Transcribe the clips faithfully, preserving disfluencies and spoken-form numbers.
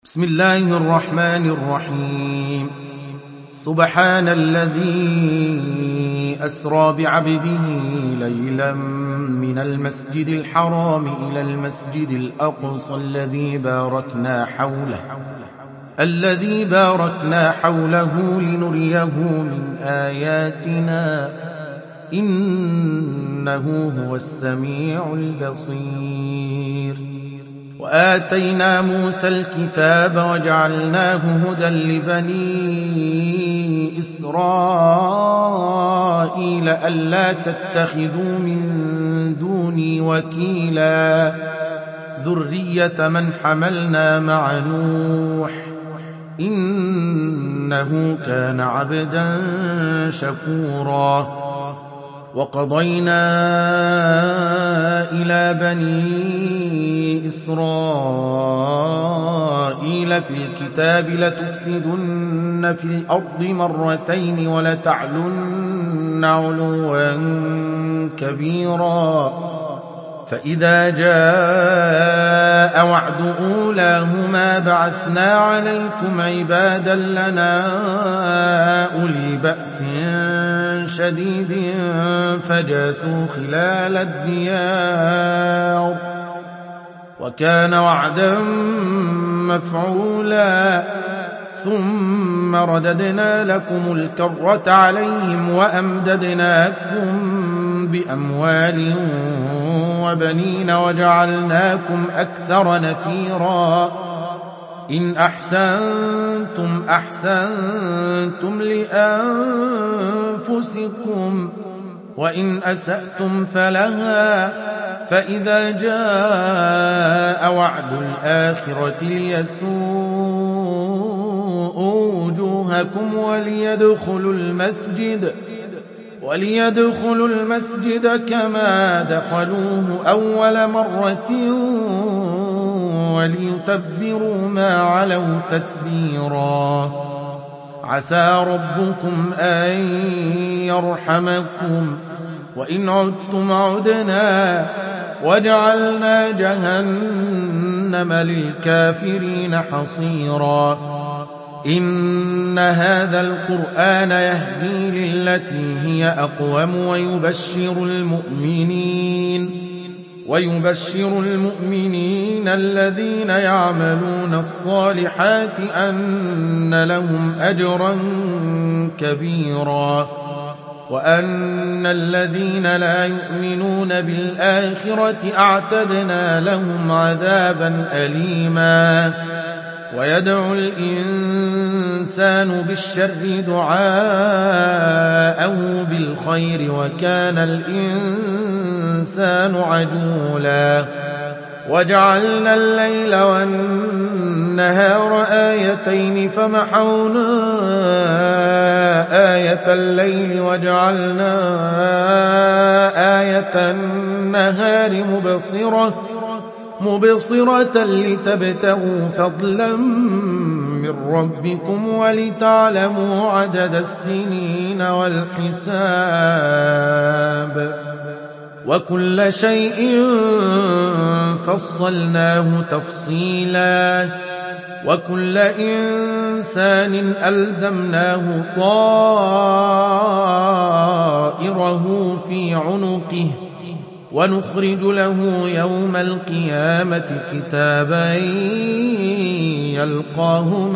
بسم الله الرحمن الرحيم. سبحان الذي أسرى بعبده ليلا من المسجد الحرام إلى المسجد الأقصى الذي باركنا حوله الذي باركنا حوله لنريه من آياتنا إنه هو السميع البصير. وآتينا موسى الكتاب وجعلناه هدى لبني إسرائيل ألا تتخذوا من دوني وكيلا ذرية من حملنا مع نوح إنه كان عبدا شكورا. وقضينا إلى بني إسرائيل في الكتاب لتفسدن في الأرض مرتين ولتعلن علوا كبيرا. فإذا جاء وعد أولاهما بعثنا عليكم عبادا لنا أولي بأس شديد فجاسوا خلال الديار وكان وعدا مفعولا. ثم رددنا لكم الكرة عليهم وأمددناكم بأموال وبنين وجعلناكم أكثر نفيرا. إن أحسنتم أحسنتم لأنفسكم وإن أسأتم فلها. فإذا جاء وعد الآخرة ليسوءوا وجوهكم وليدخلوا المسجد وليدخلوا المسجد كما دخلوه أول مرة وليتبروا ما علوا تتبيرا. عسى ربكم أن يرحمكم وإن عدتم عدنا وجعلنا جهنم للكافرين حصيرا. إن هذا القرآن يهدي للتي هي أقوم ويبشر المؤمنين ويبشر المؤمنين الذين يعملون الصالحات أن لهم أجرا كبيرا وأن الذين لا يؤمنون بالآخرة أعتدنا لهم عذابا أليما. ويدعو الإنسان بالشر دعاءه بالخير وكان الإنسان عجولا. وجعلنا الليل والنهار آيتين فمحونا آية الليل وجعلنا آية النهار مبصرة مبصرة لتبتغوا فضلا من ربكم ولتعلموا عدد السنين والحساب وكل شيء فصلناه تفصيلا. وكل إنسان ألزمناه طائره في عنقه ونخرج له يوم القيامة كتابا يلقاه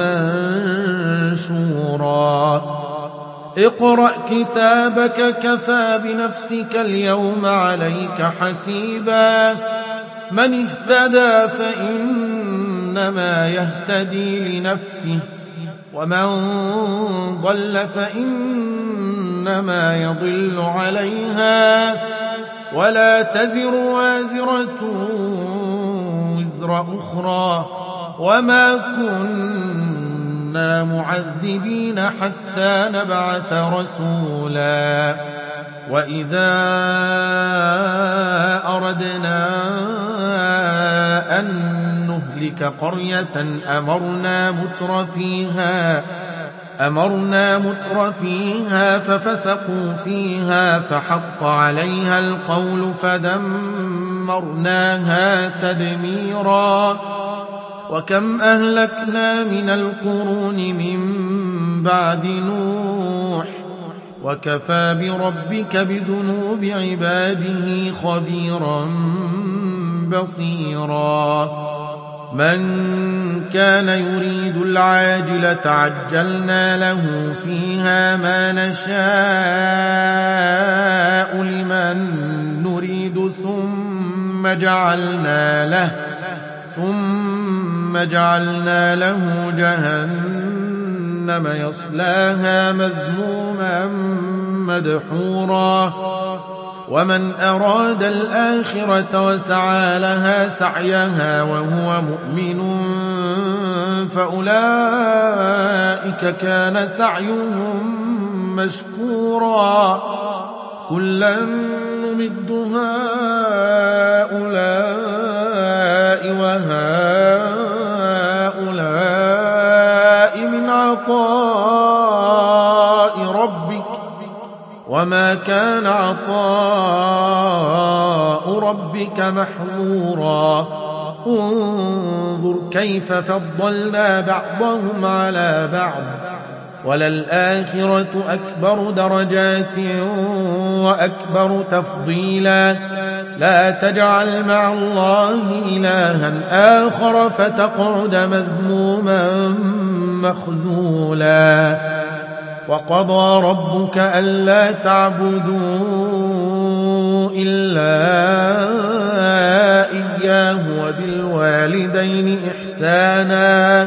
منشورا. اقرأ كتابك كفى بنفسك اليوم عليك حسيبا. من اهتدى فإنما يهتدي لنفسه ومن ضل فإنما يضل عليها ولا تزر وازرة وزر أخرى وما كنا معذبين حتى نبعث رسولا. وإذا أردنا أن نهلك قرية أمرنا متر فيها أمرنا متر فيها ففسقوا فيها فحق عليها القول فدمرناها تدميرا. وكم أهلكنا من القرون من بعد نوح وكفى بربك بذنوب عباده خبيرا بصيرا من كان يريد العاجلة عجلنا له فيها ما نشاء لمن نريد ثم جعلنا له ثم جعلنا له جهنم يصلاها مذموما مدحورا ومن أراد الآخرة وسعى لها سعيها وهو مؤمن فأولئك كان سعيهم مشكورا كلا نمد هؤلاء وهؤلاء من عطاء ربك وما كان عطاء ربك محظورا انظر كيف فضلنا بعضهم على بعض وللآخرة أكبر درجات وأكبر تفضيلا لا تجعل مع الله إلها آخر فتقعد مذموما مخذولا وقضى ربك ألا تعبدوا إلا إياه وبالوالدين إحسانا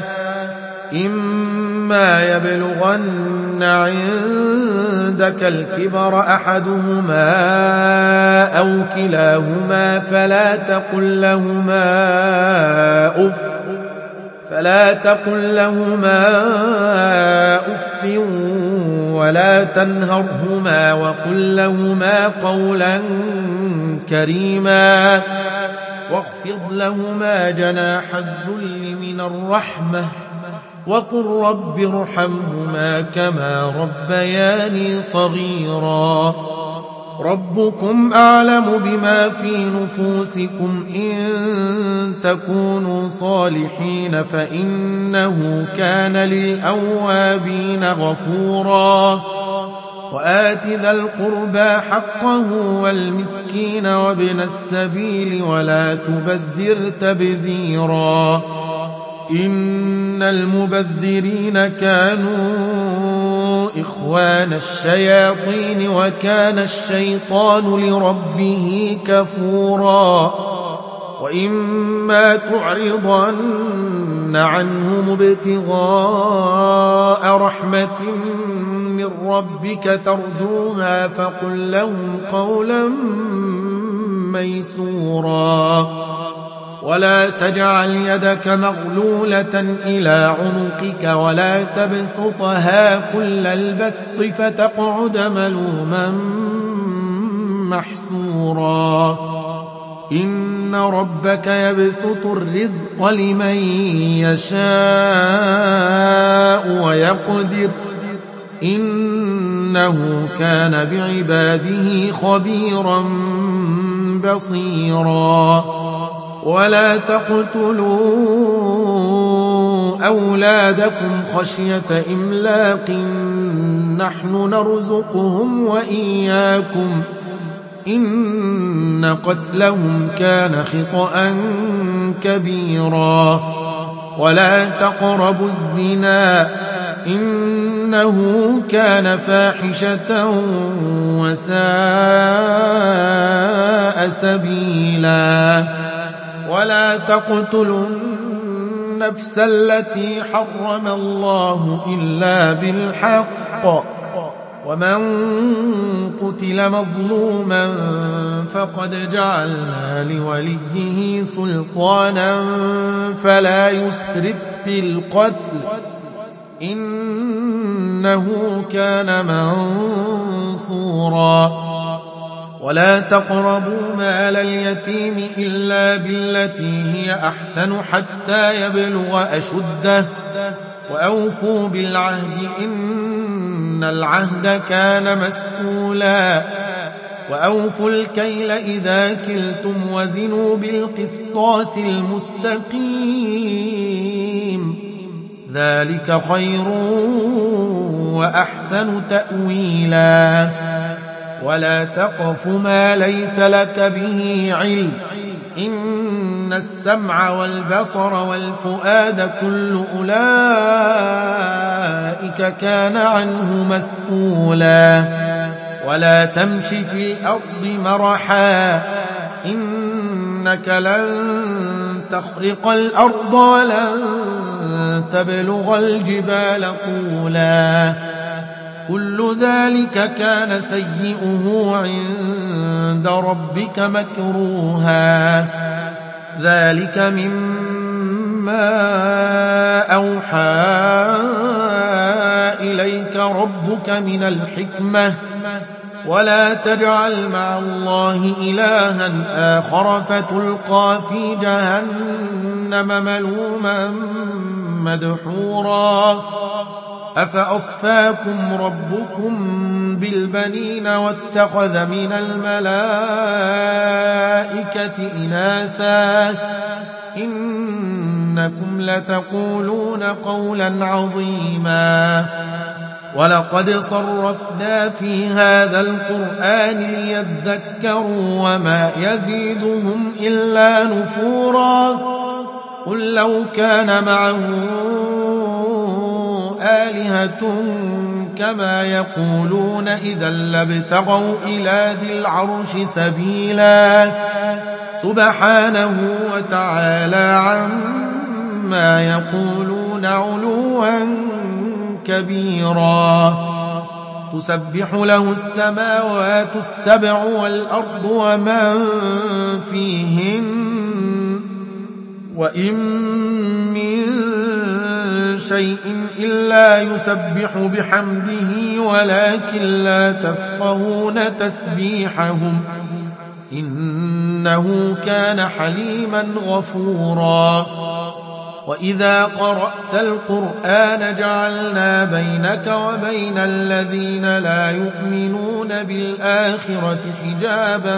إما يبلغن عندك الكبر أحدهما أو كلاهما فلا تقل لهما أف فلا تقل لهما أف ولا تنهرهما وقل لهما قولا كريما واخفض لهما جناح الذل من الرحمة وقل رب ارحمهما كما ربياني صغيرا ربكم أعلم بما في نفوسكم إن تكونوا صالحين فإنه كان للأوابين غفورا وآت ذا القربى حقه والمسكين وابن السبيل ولا تبذر تبذيرا إن المبذرين كانوا إخوان الشياطين وكان الشيطان لربه كفورا وإما تعرضن عنهم ابتغاء رحمة من ربك ترجوها فقل لهم قولا ميسورا ولا تجعل يدك مغلولة إلى عنقك ولا تبسطها كل البسط فتقعد ملوما محسورا إن ربك يبسط الرزق لمن يشاء ويقدر إنه كان بعباده خبيرا بصيرا ولا تقتلوا أولادكم خشية إملاق نحن نرزقهم وإياكم إن قتلهم كان خطأ كبيرا ولا تقربوا الزنا إنه كان فاحشة وساء سبيلا ولا تقتلوا النفس التي حرم الله إلا بالحق ومن قتل مظلوما فقد جعلنا لوليه سلطانا فلا يسرف في القتل إنه كان منصورا ولا تقربوا مال اليتيم إلا بالتي هي أحسن حتى يبلغ أشده وأوفوا بالعهد إن العهد كان مسؤولا وأوفوا الكيل إذا كلتم وزنوا بالقسطاس المستقيم ذلك خير وأحسن تأويلا ولا تقف ما ليس لك به علم إن السمع والبصر والفؤاد كل أولئك كان عنه مسؤولا ولا تمش في الأرض مرحا إنك لن تخرق الأرض ولن تبلغ الجبال طولا كل ذلك كان سيئه عند ربك مكروها ذلك مما أوحى إليك ربك من الحكمة ولا تجعل مع الله إلها آخر فتلقى في جهنم ملوما مدحورا أفأصفاكم ربكم بالبنين واتخذ من الملائكة إناثا إنكم لتقولون قولا عظيما ولقد صرفنا في هذا القرآن ليذكروا وما يزيدهم إلا نفورا قل لو كان معه آلهة كما يقولون إذا لابتغوا إلى ذي العرش سبيلا سبحانه وتعالى عما يقولون علوا كبيرا تسبح له السماوات السبع والأرض ومن فيهن وإن من شيء إلا يسبح بحمده ولكن لا تفقهون تسبيحهم إنه كان حليما غفورا وإذا قرأت القرآن جعلنا بينك وبين الذين لا يؤمنون بالآخرة حجابا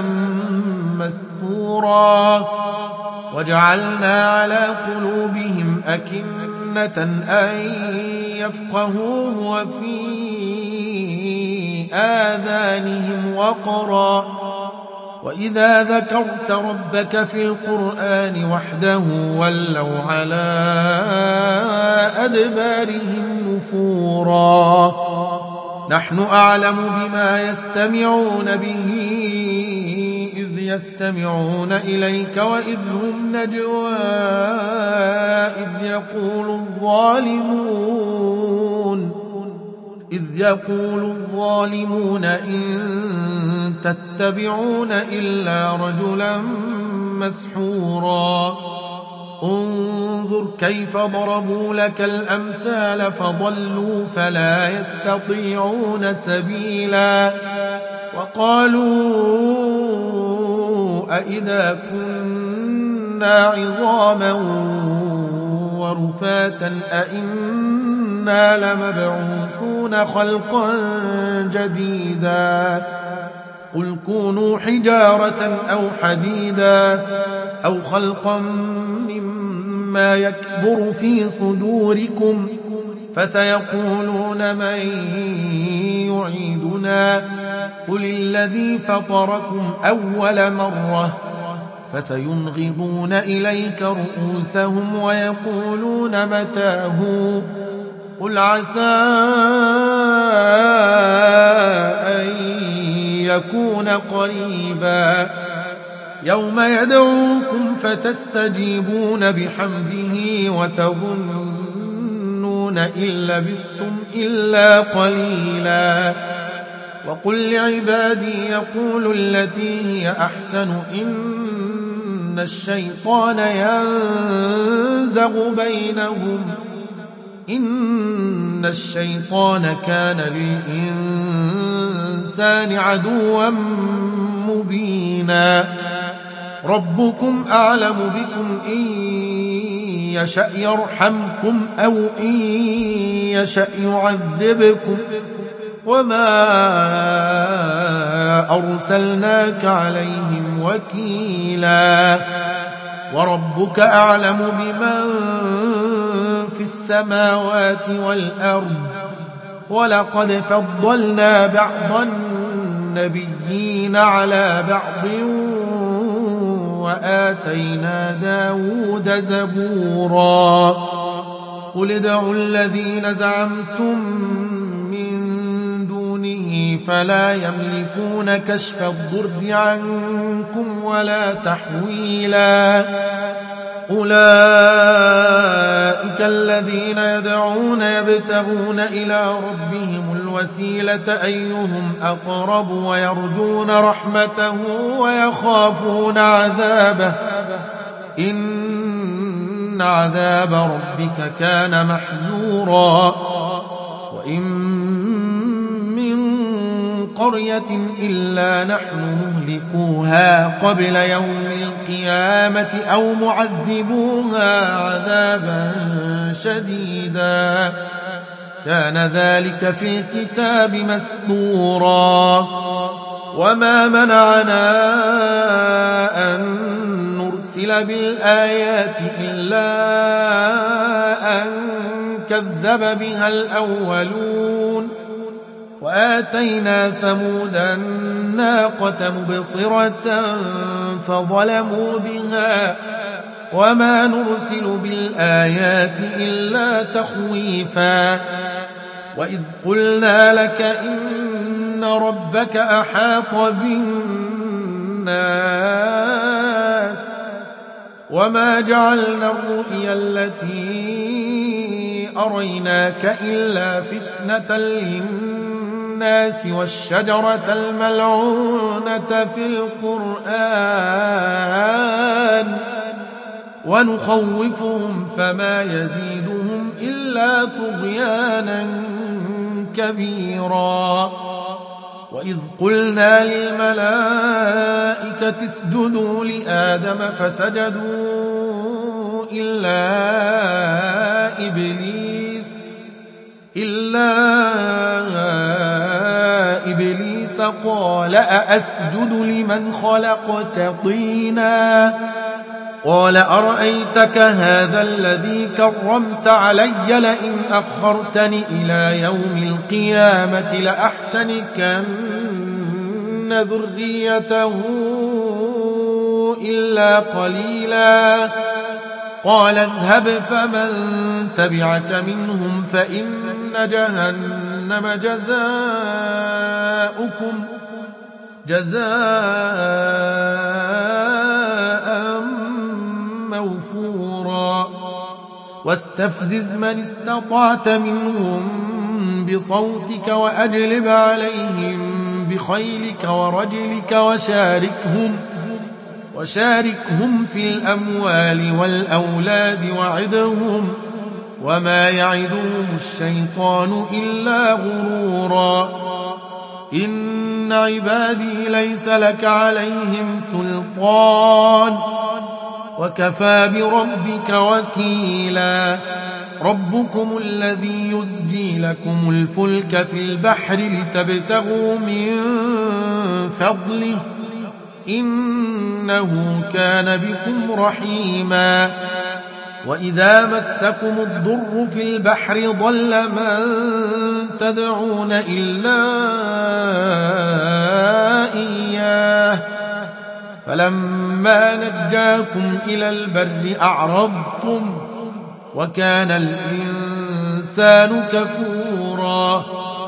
مستورا وجعلنا على قلوبهم أكنة أن يفقهوه وفي آذانهم وقرا وإذا ذكرت ربك في القرآن وحده ولوا على أدبارهم نفورا نحن أعلم بما يستمعون به إذ يستمعون إليك وإذ هم نجوى إذ يقول الظالمون إذ يقول الظالمون إن تتبعون إلا رجلا مسحورا انظر كيف ضربوا لك الأمثال فضلوا فلا يستطيعون سبيلا وقالوا أئذا كنا عظاما ورفاتا أئنا لمبعوثون خلقا جديدا قل كونوا حجارة أو حديدا أو خلقا مما يكبر في صدوركم فسيقولون من يعيدنا قل الذي فطركم أول مرة فسينغضون إليك رؤوسهم ويقولون متاه قل عسى أن يكون قريبا يوم يدعوكم فتستجيبون بحمده وتظنون إن لبثتم إلا قليلا وقل لعبادي يقولوا التي هي أحسن إن الشيطان ينزغ بينهم إن الشيطان كان للإنسان عدوا مبينا ربكم أعلم بكم إن يشأ يرحمكم أو إن يشأ يعذبكم وما أرسلناك عليهم وكيلا وربك أعلم بمن في السماوات والأرض ولقد فضلنا بعض النبيين على بعض وآتينا داود زبورا قل ادعوا الذين زعمتم من دونه فلا يملكون كشف الضر عنكم ولا تحويلا أولئك الذين يدعون يبتغون إلى ربهم الوسيلة أيهم أقرب ويرجون رحمته ويخافون عذابه إن عذاب ربك كان محذورا وإن من قرية إلا نحن مهلكوها قبل يوم القيامة أو معذبوها عذابا شديدا كان ذلك في الكتاب مسطورا وما منعنا أن نرسل بالآيات إلا أن كذب بها الأولون وآتينا ثمود الناقة مبصرة فظلموا بها وما نرسل بالآيات إلا تخويفا وإذ قلنا لك إن ربك أحاط بالناس وما جعلنا الرؤيا التي أريناك إلا فتنة للناس والشجرة الملعونة في القرآن ونخوفهم فما يزيدهم إلا طغيانا كبيرا وإذ قلنا للملائكة اسجدوا لآدم فسجدوا إلا إبليس إلا إبليس قال أأسجد لمن خلقت طينا قال أرأيتك هذا الذي كرمت علي لئن أخرتني إلى يوم القيامة لأحتنكن ذريته إلا قليلا قال اذهب فمن تبعك منهم فإن جهنم جزاؤكم جزاء موفورا واستفزز من استطعت منهم بصوتك وأجلب عليهم بخيلك ورجلك وشاركهم وشاركهم في الأموال والأولاد وعدهم وما يعدهم الشيطان إلا غرورا إن عبادي ليس لك عليهم سلطان وكفى بربك وكيلا ربكم الذي يزجي لكم الفلك في البحر لتبتغوا من فضله إنه كان بكم رحيما وإذا مسكم الضر في البحر ضل من تدعون إلا إياه فلما نجاكم إلى البر أعرضتم وكان الإنسان كفورا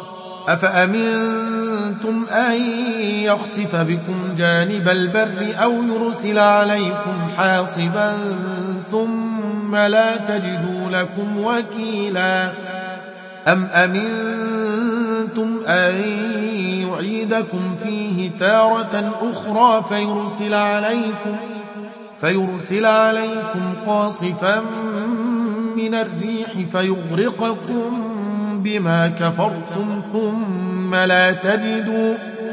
أفأمنتم أن يخسف بكم جانب البر أو يرسل عليكم حاصبا ثم لا تجدوا لكم وكيلا أم أمنتم أن يعيدكم فيه تارة أخرى فيرسل عليكم فيرسل عليكم قاصفا من الريح فيغرقكم بما كفرتم ثم لا تجدوا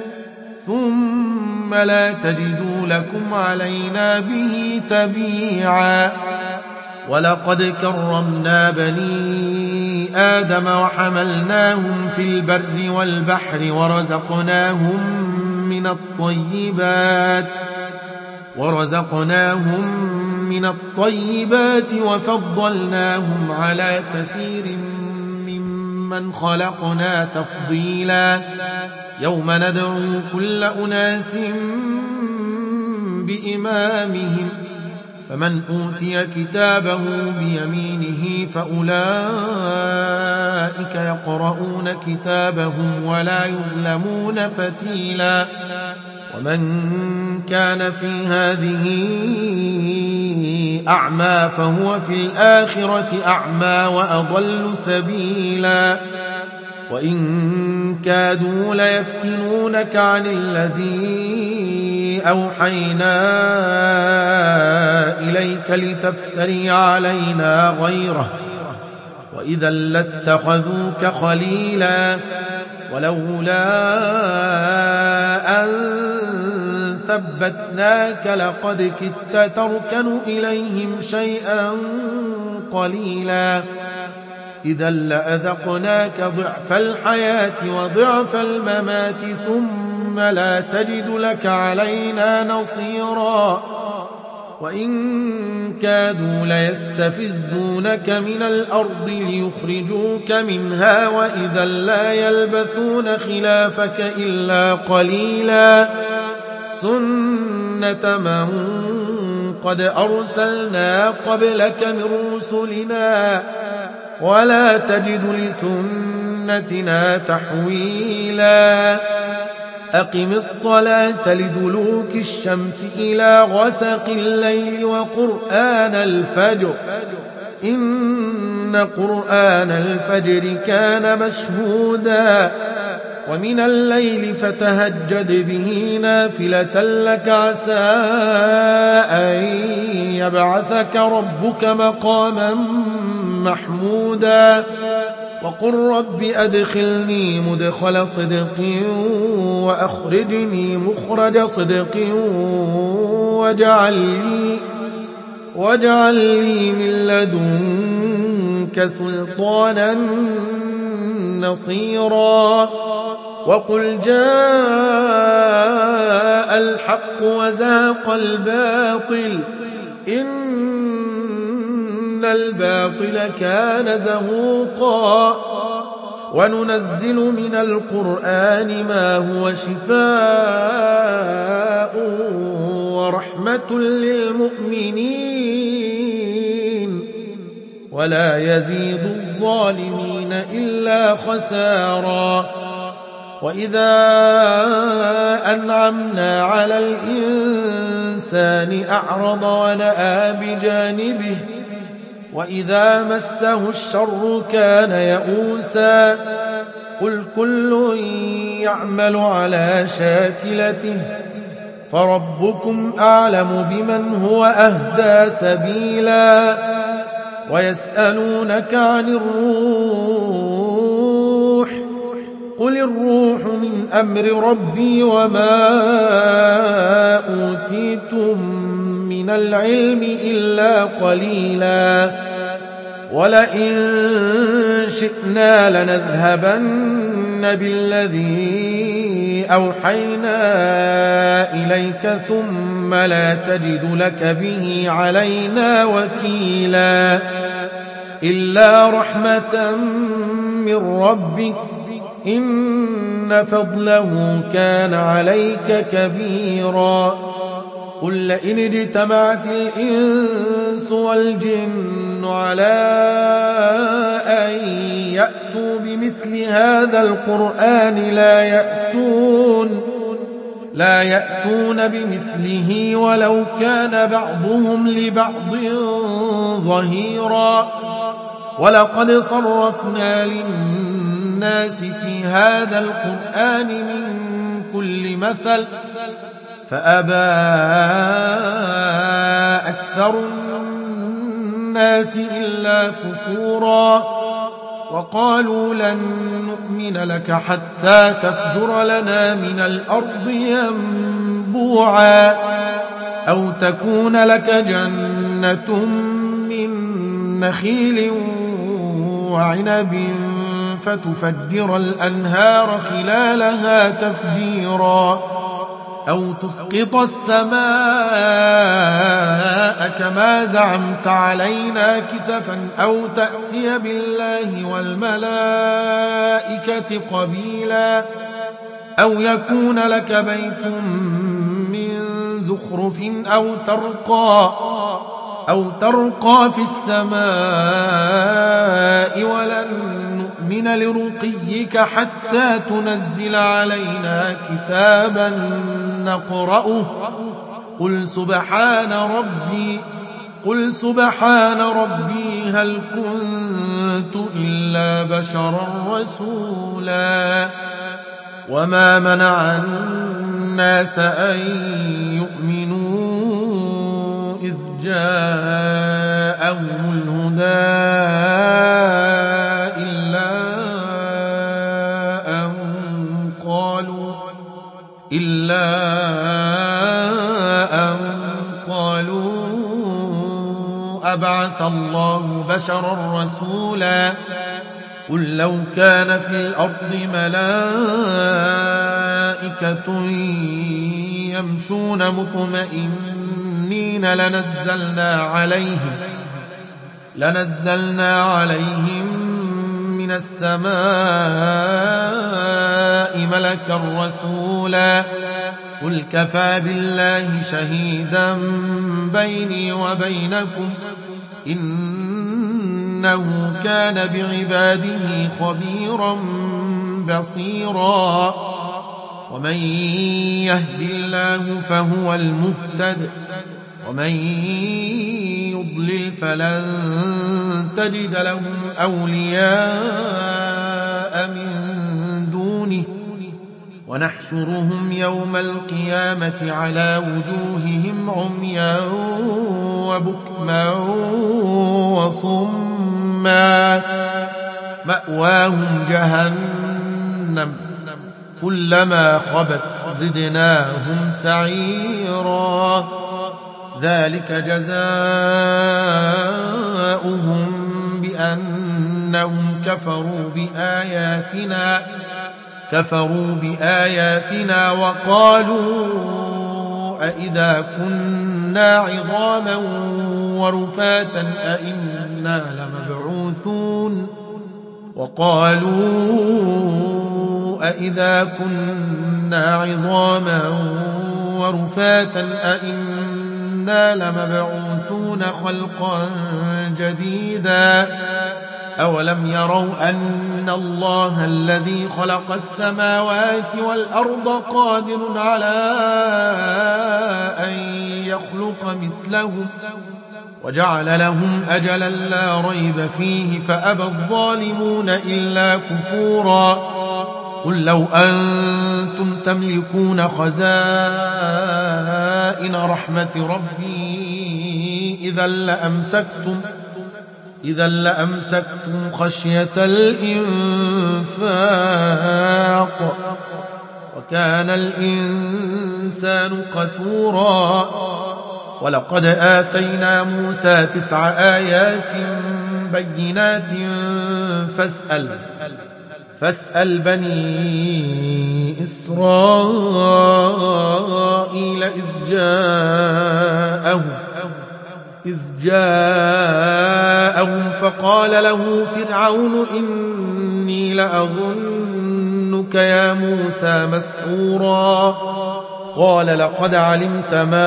ثم لا تجدوا لكم علينا به تبيعا ولقد كرمنا بني آدم وحملناهم في البر والبحر ورزقناهم من الطيبات ورزقناهم من الطيبات وفضلناهم على كثير ممن خلقنا تفضيلا يوم ندعو كل أناس بإمامهم فمن أوتي كتابه بيمينه فأولئك يقرؤون كتابهم ولا يظلمون فتيلا ومن كان في هذه أعمى فهو في الآخرة أعمى وأضل سبيلا وإن كادوا ليفتنونك عن الذي أوحينا إليك لتفتري علينا غيره وإذا لاتخذوك خليلا ولولا أن ثبتناك لقد كدت تركن إليهم شيئا قليلا إذا لأذقناك ضعف الحياة وضعف الممات ثم لا تجد لك علينا نصيرا وإن كادوا ليستفزونك من الأرض ليخرجوك منها وإذا لا يلبثون خلافك إلا قليلا سنة من قد أرسلنا قبلك من رسلنا ولا تجد لسنتنا تحويلا أقم الصلاة لدلوك الشمس إلى غسق الليل وقرآن الفجر إن قرآن الفجر كان مشهودا ومن الليل فتهجد به نافلة لك عسى أن يبعثك ربك مقاما محمودا وقل رب أدخلني مدخل صدق وأخرجني مخرج صدق واجعل لي, واجعل لي من لدنك سلطانا نصيرا وقل جاء الحق وزهق الباطل إن الباطل كان زهوقا وننزل من القرآن ما هو شفاء ورحمة للمؤمنين ولا يزيد الظالمين إلا خسارا وإذا أنعمنا على الإنسان أعرض ونأى بجانبه وإذا مسه الشر كان يئوسا قل كل يعمل على شاكلته فربكم أعلم بمن هو أهدى سبيلا ويسألونك عن الروح قل الروح من أمر ربي وما أوتيتم من العلم إلا قليلا ولئن شئنا لنذهبن بالذي أوحينا إليك ثم لا تجد لك به علينا وكيلا إلا رحمة من ربك إن فضله كان عليك كبيرا قل لئن اجتمعت الإنس والجن على أن يأتوا بمثل هذا القرآن لا يأتون لا يأتون بمثله ولو كان بعضهم لبعض ظهيرا ولقد صرفنا للناس في هذا القرآن من كل مثل فأبى أكثر الناس إلا كفورا وقالوا لن نؤمن لك حتى تفجر لنا من الأرض ينبوعا أو تكون لك جنة من نخيل وعنب فتفجر الأنهار خلالها تفجيرا أو تسقط السماء كما زعمت علينا كسفا أو تأتي بالله والملائكة قبيلا أو يكون لك بيت من زخرف أو ترقى أو ترقى في السماء ولن نؤمن لرقيك حتى تنزل علينا كتابا نقرأه قل سبحان ربي قل سبحان ربي هل كنت إلا بشرا رسولا وما منع الناس أن يؤمنوا إذ جاءهم الهدى إلا أن قالوا إلا أن قالوا أبعث الله بشرا رسولا قل لو كان في الأرض ملائكة يمشون مطمئنين لنزلنا عليهم لنزلنا عليهم من السماء ملكا رسولا قل كفى بالله شهيدا بيني وبينكم إنه كان بعباده خبيرا بصيرا ومن يهد الله فهو المهتد ومن يضلل فلن تجد لهم أولياء من دونه ونحشرهم يوم القيامة على وجوههم عميا وبكما وصما مأواهم جهنم كلما خبت زدناهم سعيرا ذلك جزاؤهم بأنهم كفروا بآياتنا كفروا بآياتنا وقالوا أئذا كنا عظاما ورفاتا أئنا لمبعوثون وقالوا أئذا كنا عظاما ورفاتا أئنا لمبعوثون خلقا جديدا أولم يروا أن الله الذي خلق السماوات والأرض قادر على أن يخلق مثلهم وجعل لهم أجلا لا ريب فيه فأبى الظالمون إلا كفورا قل لو أنتم تملكون خزائن رحمة ربي إذا لأمسكتم إذا لأمسكتم خشية الإنفاق وكان الإنسان قتورا ولقد آتينا موسى تسع آيات بينات فاسأل فاسأل بني إسرائيل إذ جاءهم إذ جاءهم فقال له فرعون إني لأظنك يا موسى مسحورا قال لقد علمت ما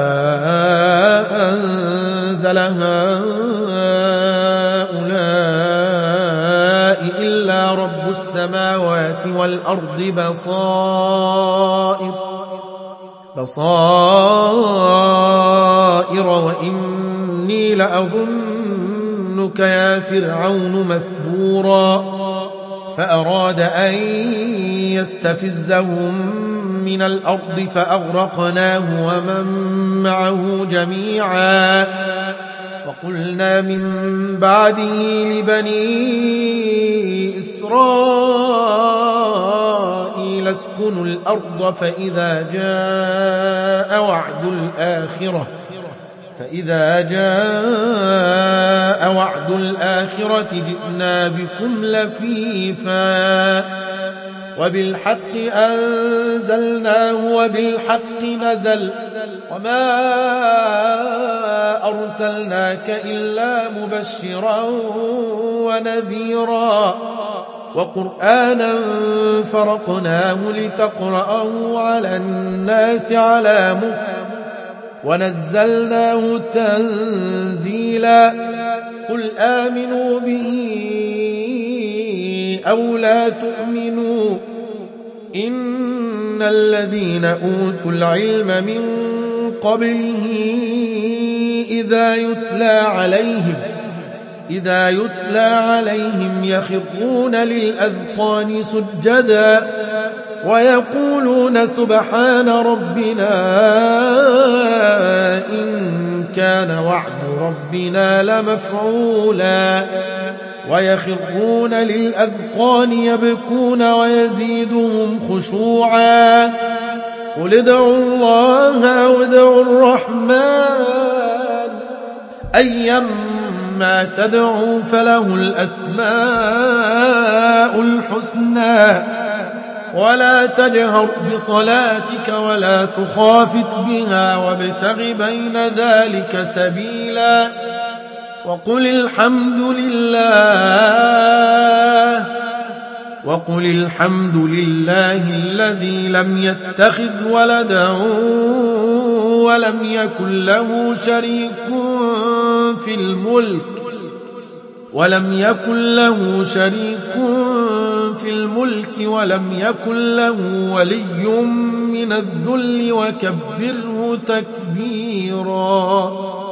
أنزل هؤلاء إلا رب السماوات والأرض بصائر بصائر وإني لأظنك يا فرعون مثبورا فأراد أن يستفزهم من الأرض فأغرقناه ومن معه جميعا وقلنا من بعده لبني إسرائيل اسكنوا الأرض فإذا جاء وعد الآخرة فإذا جاء وعد الآخرة جئنا بكم لفيفا وبالحق أنزلناه وبالحق نزل وما أرسلناك إلا مبشرا ونذيرا وقرآنا فرقناه لتقرأه على الناس على مكث ونزلناه تنزيلا قل آمنوا به أو لا تؤمنوا إن الذين أوتوا العلم من قبله إذا يتلى عليهم إذا يتلى عليهم يخرون للأذقان سجدا ويقولون سبحان ربنا إن كان وعد ربنا لمفعولا ويخرون للأذقان يبكون ويزيدهم خشوعا قل ادعوا الله أو ادعوا الرحمن أيما تدعوا فله الأسماء الحسنى ولا تجهر بصلاتك ولا تخافت بها وابتغ بين ذلك سبيلا وقل الحمد لله وقل الحمد لله الذي لم يتخذ ولدا ولم يكن له شريك في الملك ولم يكن له شريك في الملك ولم يكن له ولي من الذل وكبره تكبيرا.